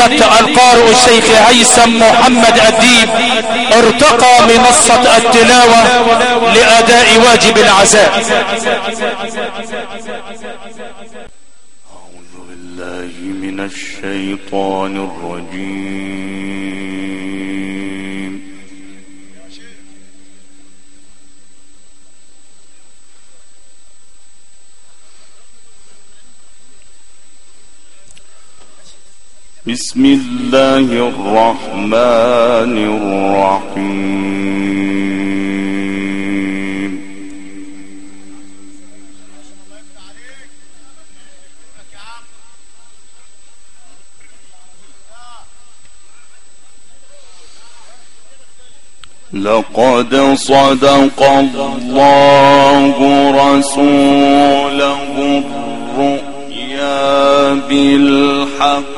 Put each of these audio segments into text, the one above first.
فضيلة القارئ الشيخ هيثم محمد الديب ارتقى منصة التلاوة لأداء واجب العزاء. أعوذ بالله من الشيطان الرجيم. بسم الله الرحمن الرحيم. لقد صدق الله رسوله الرؤيا بالحق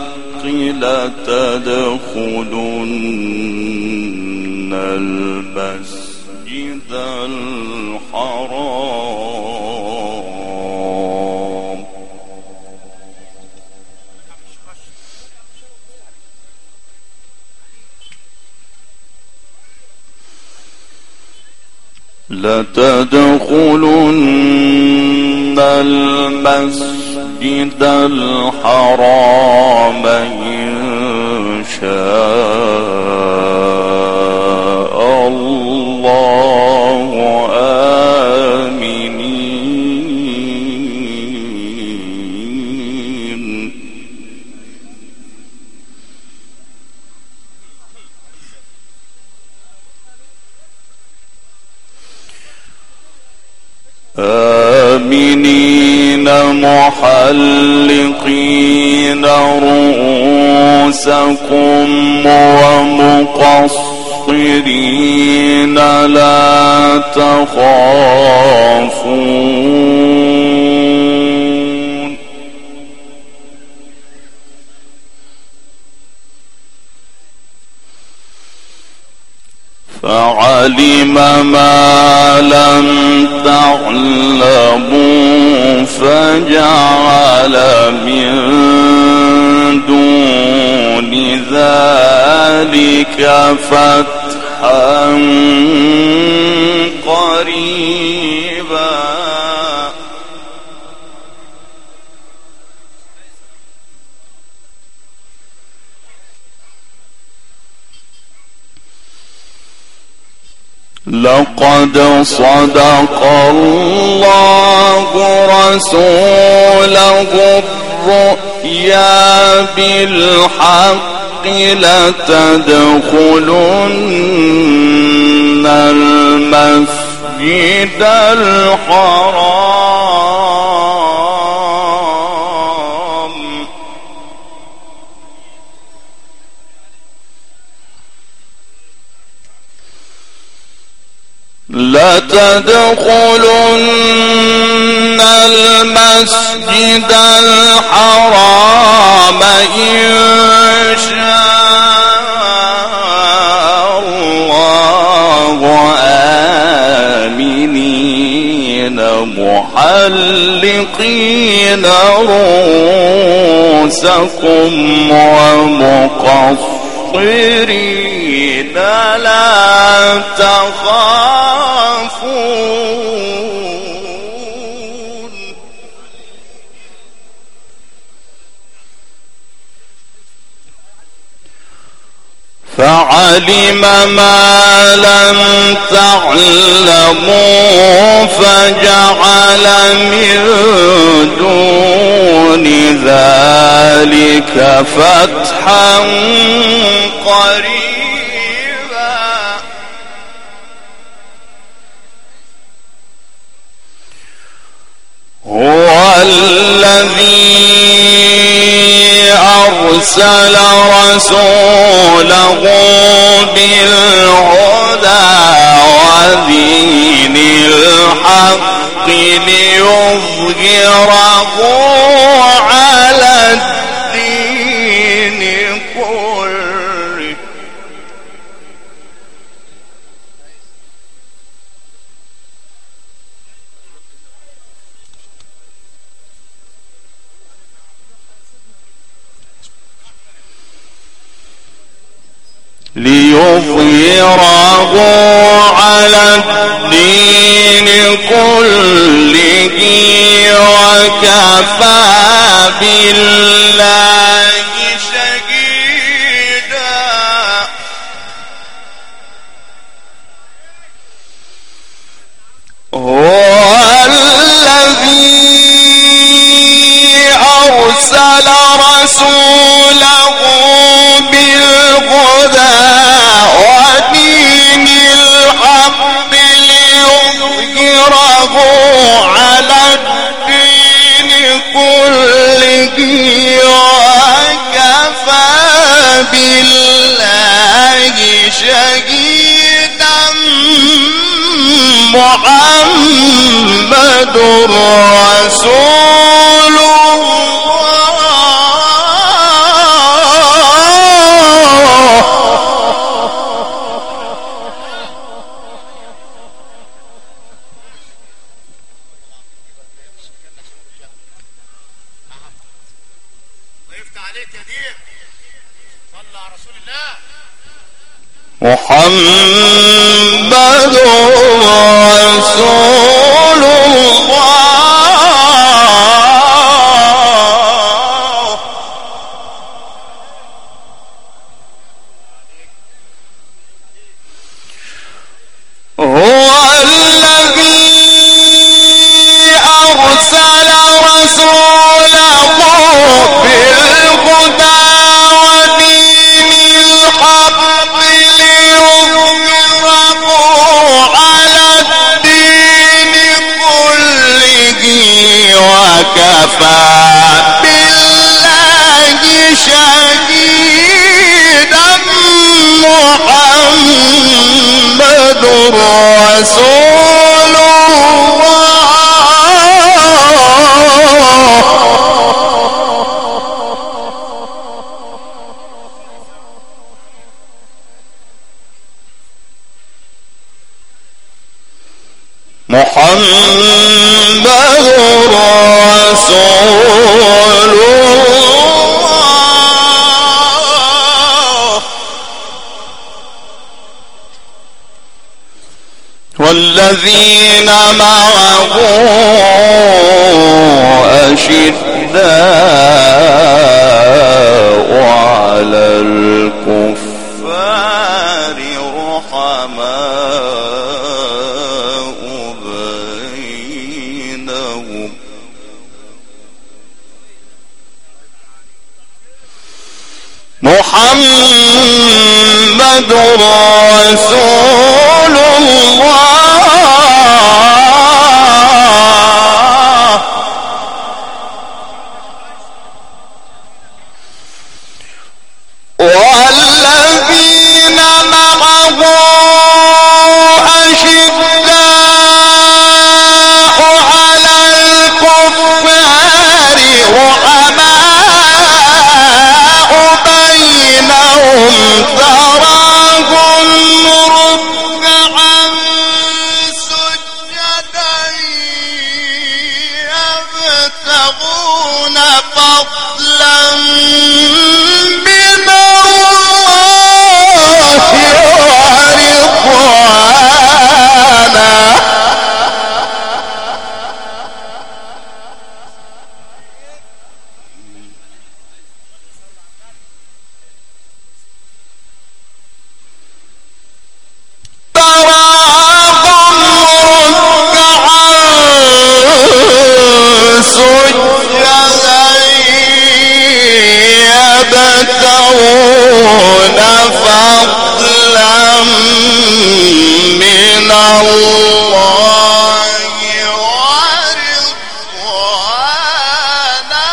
لتدخلن المسجد الحرام لتدخلن المسجد الحرام إن شاء الله آمنين. آمنين محلقين رؤوسكم ومقصرين لا تخافون. فعلم ما لم تعلموا فجعل من دون ذلك فتحا قريبا. لقد صدق الله رسوله الرؤيا بالحق لتدخلن المسجد الحرام لتدخلن المسجد الحرام إن شاء الله آمنين محلقين رؤوسكم ومقصرين لا تخافون. فعلم ما لم تعلموا فجعل من دون ذلك فتحا قريبا. هو الذي أرسل رسوله بالهدى ودين الحق ليظهره على الدين كله. ليظهره على الدين كله وكفى بالله شهيدا. هو الذي أرسل رسوله بالهدى ودين الحق ليظهره على الدين كله وكفى بالله شهيدا. محمد رسول محمد رسول الله. هو الذي أرسل رسوله بالهدى ودين الحق على الدين كله وكفى بالله شهيدا. محمد رسول محمد رسول الله. والذين معه أشداء على الكفار رحماء بينهم. محمد رسول الله. والذين معه أشداء على الكفار رحماء بينهم تراهم ركعا سجدا يبتغون فضلا من الله ورضوانا. يبتغون فضلا من الله ورضوانا.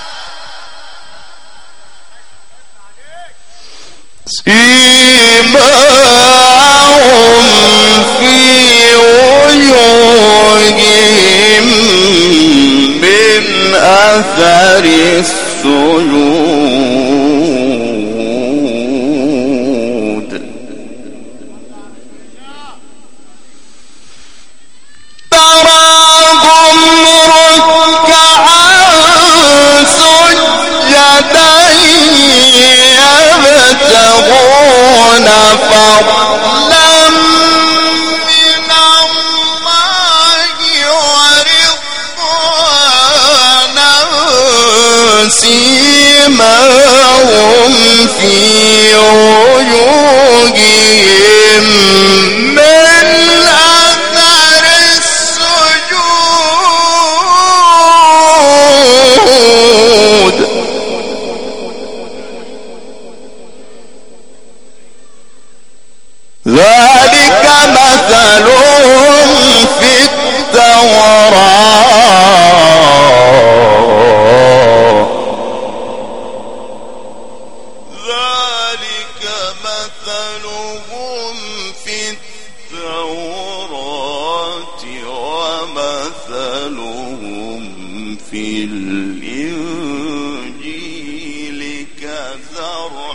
سيماهم في وجوههم من أثر السجود. تراهم ركعا سجدا يبتغون لهم في وجوههم من أثر السجود ذلك مثلهم في التوراة ذلك مثلهم في التوراة ومثلهم في الإنجيل كزرع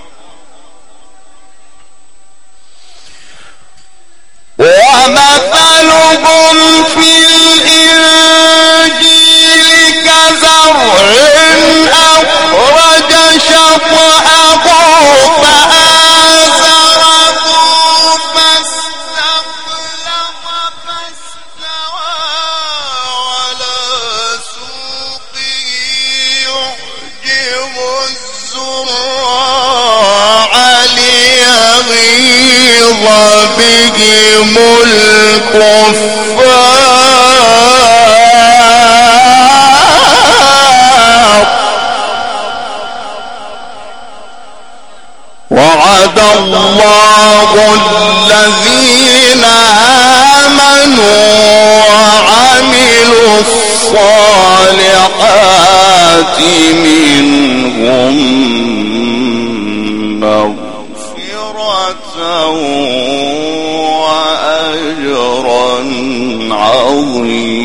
ومثلهم في الإنجيل كزرع أخرج شطأه فآزره فاستوى على سوقه يعجب الزراع ليغيظ بهم الكفار وعد الله الذين آمنوا وعملوا الصالحات منهم مغفرة وأجرا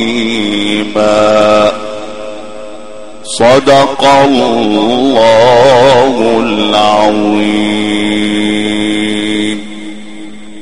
عظيما صدق الله